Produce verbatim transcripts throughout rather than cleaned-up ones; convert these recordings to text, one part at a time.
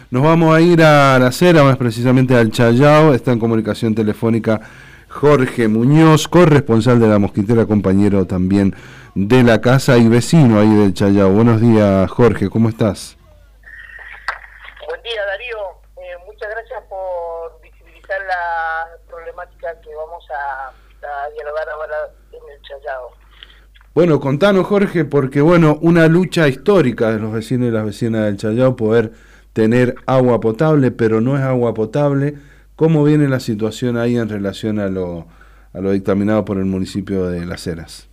Nos vamos a ir a la acera, más precisamente al Chayao. Está en comunicación telefónica Jorge Muñoz, corresponsal de La Mosquitera, compañero también de la casa y vecino ahí del Chayao. Buenos días, Jorge, ¿cómo estás? Buen día, Darío. Eh, muchas gracias por visibilizar la problemática que vamos a, a dialogar ahora en el Chayao. Bueno, contanos, Jorge, porque bueno, una lucha histórica de los vecinos y las vecinas del Chayao poder tener agua potable, pero no es agua potable. ¿Cómo viene la situación ahí en relación a lo, a lo dictaminado por el municipio de Las Heras?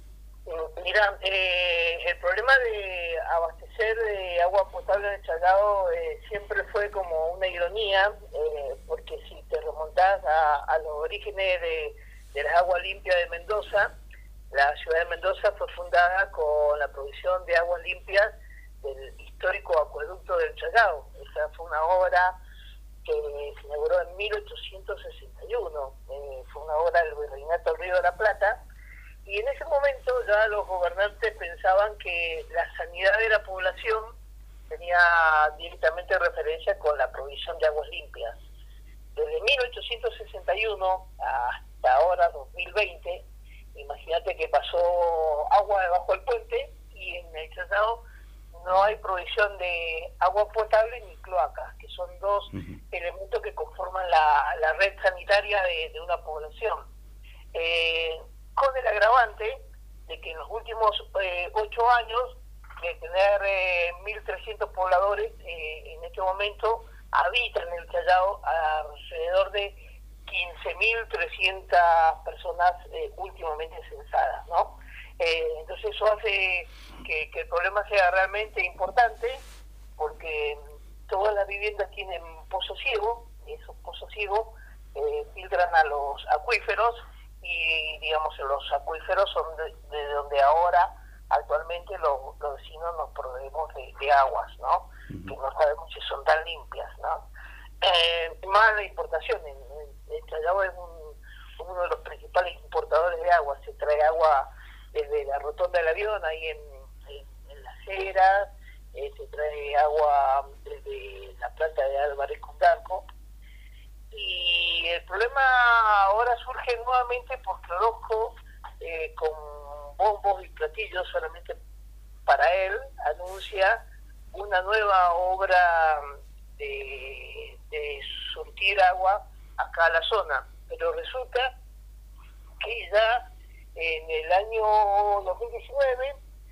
Mira, eh, el problema de abastecer de agua potable en el Chayao eh, siempre fue como una ironía, eh, porque si te remontás a, a los orígenes de, de las aguas limpias de Mendoza, la ciudad de Mendoza fue fundada con la provisión de aguas limpias del histórico acueducto del Chayao. Esa fue una obra que se inauguró en mil ochocientos sesenta y uno. Eh, fue una obra del Virreinato del Río de la Plata. Y en ese momento ya los gobernantes pensaban que la sanidad de la población tenía directamente referencia con la provisión de aguas limpias. Desde mil ochocientos sesenta y uno hasta ahora, dos mil veinte, imagínate que pasó agua debajo del puente y en el Chayao no hay provisión de agua potable ni cloacas, que son dos uh-huh. elementos que conforman la, la red sanitaria de, de una población. Eh, con el agravante de que en los últimos eh, ocho años, de tener eh, mil trescientos pobladores, eh, en este momento habitan en el Chayao alrededor de quince mil trescientas personas eh, últimamente censadas, ¿no? Eh, entonces eso hace que, que el problema sea realmente importante, porque todas las viviendas tienen pozo ciego, y esos pozos ciegos eh, filtran a los acuíferos, y digamos los acuíferos son de, de donde ahora actualmente los, los vecinos nos proveemos de, de aguas, ¿no? Uh-huh. Que no sabemos si son tan limpias, ¿no? Eh, más la importación, en, en, el Chayao es un, uno de los principales importadores de agua. Se trae agua desde la rotonda del avión, ahí en, en, en Las Heras, eh, se trae agua desde la planta de Álvarez Condarco. Y el problema ahora surge nuevamente porque Orozco, eh, con bombos y platillos solamente para él, anuncia una nueva obra de, de surtir agua acá a la zona. Pero resulta que ya en el año dos mil diecinueve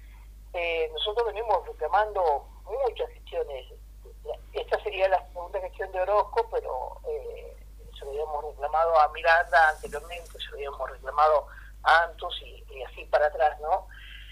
eh, nosotros venimos reclamando muchas gestiones. Esta sería la segunda gestión de Orozco, pero eh, se lo habíamos reclamado a Miranda anteriormente, se lo habíamos reclamado a Antus y, y así para atrás, ¿no?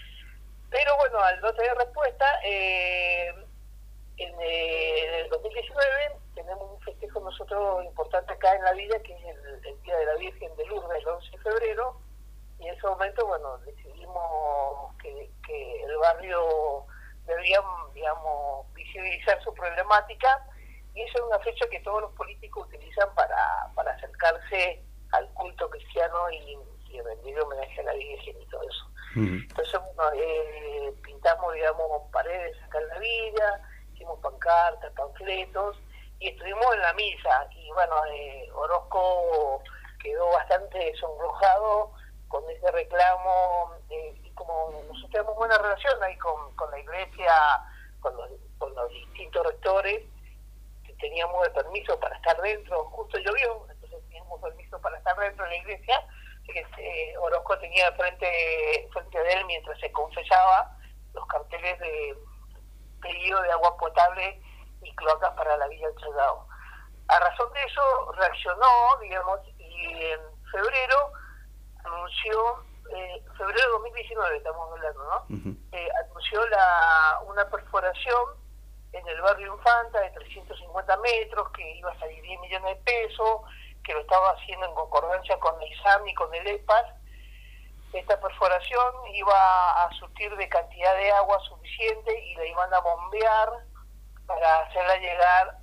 Pero bueno, al no tener respuesta, eh, en, eh, en el dos mil diecinueve tenemos un festejo nosotros importante acá en la villa, que es el, el Día de la Virgen de Lourdes, el once de febrero, y en ese momento, bueno, decidimos que, que el barrio debería, digamos, visibilizar su problemática, y esa es una fecha que todos los políticos utilizan para, para acercarse al culto cristiano y, y rendir homenaje a la Virgen y todo eso. Uh-huh. Entonces, bueno, eh, pintamos, digamos, paredes acá en la villa, hicimos pancartas, panfletos, y estuvimos en la misa, y bueno, eh, Orozco quedó bastante sonrojado con ese reclamo, eh, y como nosotros tenemos buena relación ahí con, con la iglesia, con los, con los distintos rectores, teníamos el permiso para estar dentro, justo llovió, entonces teníamos permiso para estar dentro de la iglesia, así que eh, Orozco tenía frente, frente de él mientras se confesaba los carteles de pedido de agua potable y cloacas para la Villa del Chayao. A razón de eso reaccionó, digamos, y en febrero anunció, eh, febrero de dos mil diecinueve estamos hablando, ¿no? Uh-huh. Eh, anunció la una perforación en el barrio Infanta de trescientos cincuenta metros, que iba a salir diez millones de pesos, que lo estaba haciendo en concordancia con el I S A M y con el E P A S. Esta perforación iba a surtir de cantidad de agua suficiente y la iban a bombear para hacerla llegar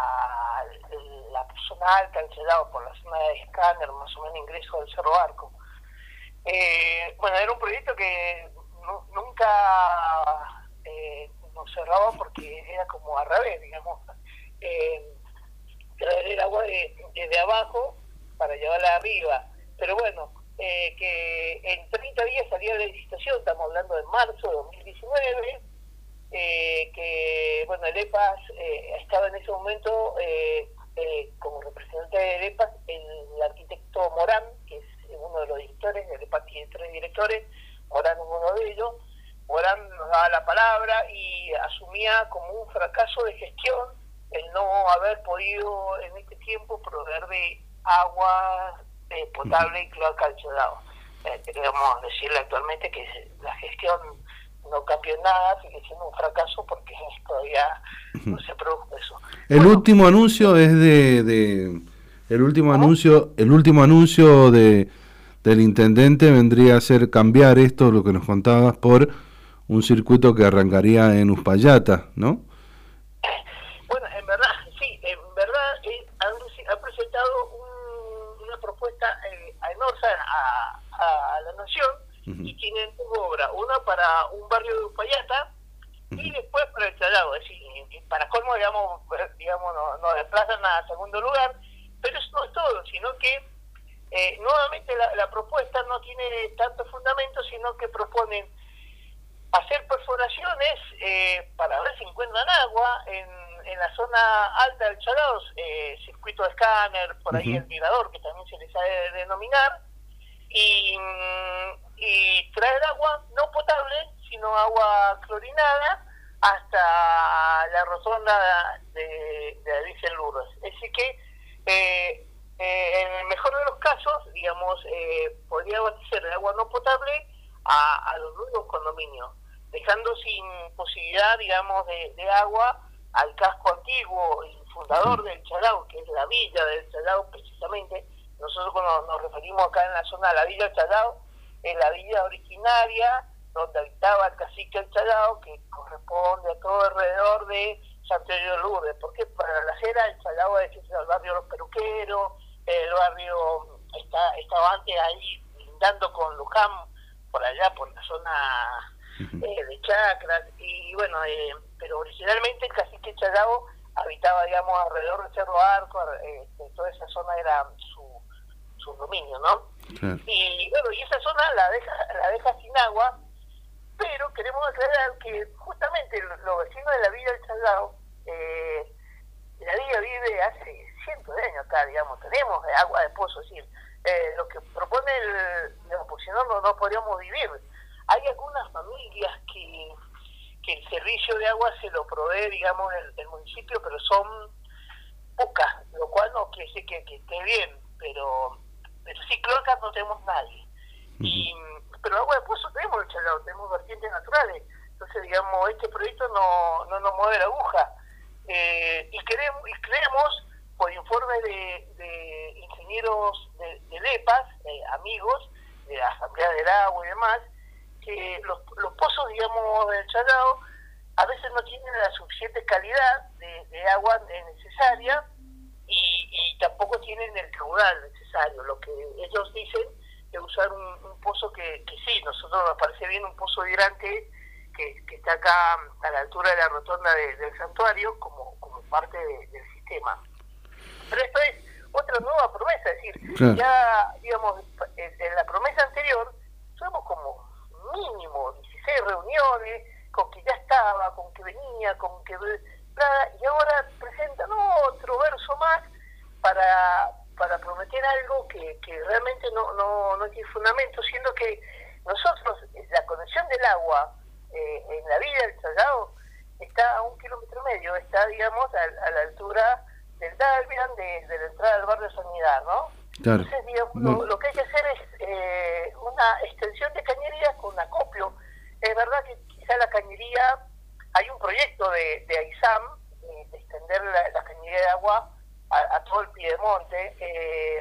a la zona alta del Chayao, por la zona de Escáner, más o menos ingreso del Cerro Arco. Eh, bueno, era un proyecto que no, nunca eh, nos cerraba porque era como al revés, digamos. eh, traer el agua de, desde abajo para llevarla arriba. Pero bueno, eh, que en treinta días salía la licitación, estamos hablando de marzo de dos mil diecinueve, eh, que bueno, el EPAS eh, estaba en ese momento eh, eh, como representante del EPAS el arquitecto Morán, que es uno de los directores, el EPAS tiene tres directores, Morán es uno de ellos. Morán nos daba la palabra y asumía como un fracaso de gestión el no haber podido en este tiempo proveer de agua eh, potable y cloaca al Challao. Eh, queríamos decirle actualmente que la gestión no cambió en nada, sigue siendo un fracaso porque todavía no se produjo eso. El bueno, último anuncio es de, de el último ¿cómo? anuncio, el último anuncio de del intendente vendría a ser cambiar esto, lo que nos contabas, por un circuito que arrancaría en Uspallata, ¿no? Bueno, en verdad, sí, en verdad eh, han, han presentado un, una propuesta eh, a Enorsa, a, a la Nación, uh-huh. y tienen dos obras, una para un barrio de Uspallata, uh-huh. y después para el Challao, es decir, para colmo, digamos, digamos nos no desplazan a segundo lugar, pero eso no es todo, sino que eh, nuevamente la, la propuesta no tiene tanto fundamento, sino que proponen hacer perforaciones eh, para ver si encuentran agua en, en la zona alta del Challao, eh, circuito de escáner, por ahí uh-huh. el mirador, que también se les ha de denominar, y, y traer agua no potable, sino agua clorinada, hasta la rotonda de, de Addis Lourdes. Así que, eh, eh, en el mejor de los casos, digamos, eh, podría abastecer el agua no potable a, a los nuevos condominios, dejando sin posibilidad, digamos, de, de agua al casco antiguo y fundador del Challao, que es la villa del Challao precisamente. Nosotros cuando nos referimos acá en la zona de la villa del Challao, es la villa originaria donde habitaba el cacique del Challao, que corresponde a todo alrededor de Santuario de Lourdes, porque para la acera el Challao es el barrio de los peluqueros, el barrio está, estaba antes ahí lindando con Luján, por allá, por la zona eh, de Chacras, y bueno, eh, pero originalmente el cacique Challao habitaba, digamos, alrededor de Cerro Arco, eh, toda esa zona era su, su dominio, ¿no? Claro. Y bueno, y esa zona la deja, la deja sin agua, pero queremos aclarar que justamente los vecinos de la villa del Challao, eh, la villa vive hace cientos de años acá, digamos, tenemos agua de pozo, es decir, eh, lo que propone el, digamos, porque si no, no, no podríamos vivir. Hay algunas familias que, que el servicio de agua se lo provee, digamos, el, el municipio, pero son pocas, lo cual no quiere decir que, que esté bien, pero, pero sí, cloacas no tenemos nadie. Y, pero agua de pozo tenemos el Challao, tenemos vertientes naturales, entonces, digamos, este proyecto no, no nos mueve la aguja. Eh, y, queremos, y creemos, por informes de, de ingenieros de, de LEPAS, eh, amigos de la Asamblea del Agua y demás, que los, los pozos, digamos, del Challao a veces no tienen la suficiente calidad de, de agua necesaria y, y tampoco tienen el caudal necesario. Lo que ellos dicen es usar un, un pozo que, que sí, nosotros nos parece bien un pozo hidrante que, que está acá a la altura de la rotonda de, del santuario como, como parte de, del sistema. Pero esto es otra nueva promesa, es decir, claro. ya, digamos, en la promesa anterior tuvimos como mínimo dieciséis reuniones con que ya estaba, con que venía, con que nada, y ahora presentan otro verso más para para prometer algo que, que realmente no, no, no tiene fundamento, siendo que nosotros, la conexión del agua eh, en la villa del Challao está a un kilómetro y medio, está, digamos, a, a la altura del Dalvian, de, de la entrada del barrio Sanidad, ¿no? Claro. Entonces, digamos, no. lo, lo que hay que hacer es eh, una extensión de cañerías con acopio. Es verdad que quizá la cañería, hay un proyecto de, de AISAM, de, de extender la, la cañería de agua a, a todo el Piedemonte, eh,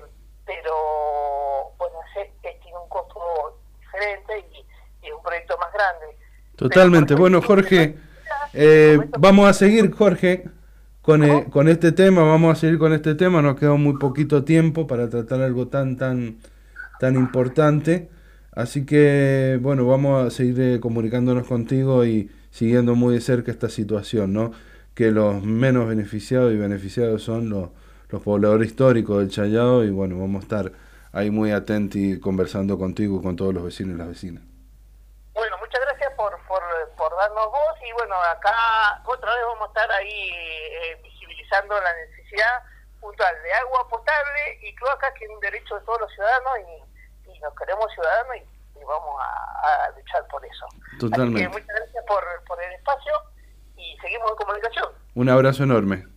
pero bueno, ese, ese tiene un costo diferente y, y es un proyecto más grande. Totalmente. Pero, bueno, Jorge, eh, vamos a seguir, Jorge, con, eh, con este tema, vamos a seguir con este tema, nos queda muy poquito tiempo para tratar algo tan, tan, tan importante, así que, bueno, vamos a seguir eh, comunicándonos contigo y siguiendo muy de cerca esta situación, ¿no? que los menos beneficiados y beneficiados son los, los pobladores históricos del Chayao, y bueno, vamos a estar ahí muy atentos y conversando contigo, con todos los vecinos y las vecinas. Bueno, muchas gracias por, por, por darnos voz, y bueno, acá otra vez vamos a estar ahí eh, visibilizando la necesidad puntual de agua potable y cloacas, que es un derecho de todos los ciudadanos, y, y nos queremos ciudadanos, y, y vamos a, a luchar por eso. Totalmente. Así que muchas gracias por, por el espacio, y seguimos en comunicación. Un abrazo enorme.